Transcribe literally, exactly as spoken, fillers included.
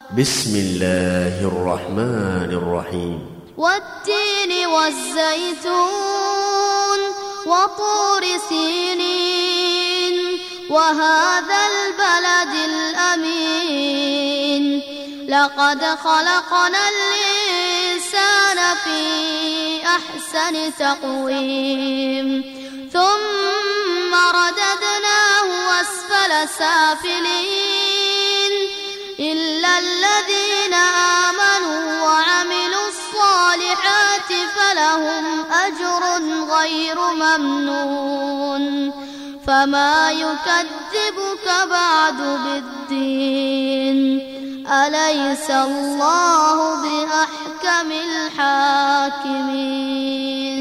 بسم الله الرحمن الرحيم والتين والزيتون وطور سينين وهذا البلد الأمين لقد خلقنا الإنسان في أحسن تقويم ثم رددناه أسفل سافلين إلا الذين آمنوا وعملوا الصالحات فلهم أجر غير ممنون فما يكذبك بعد بالدين أليس الله بأحكم الحاكمين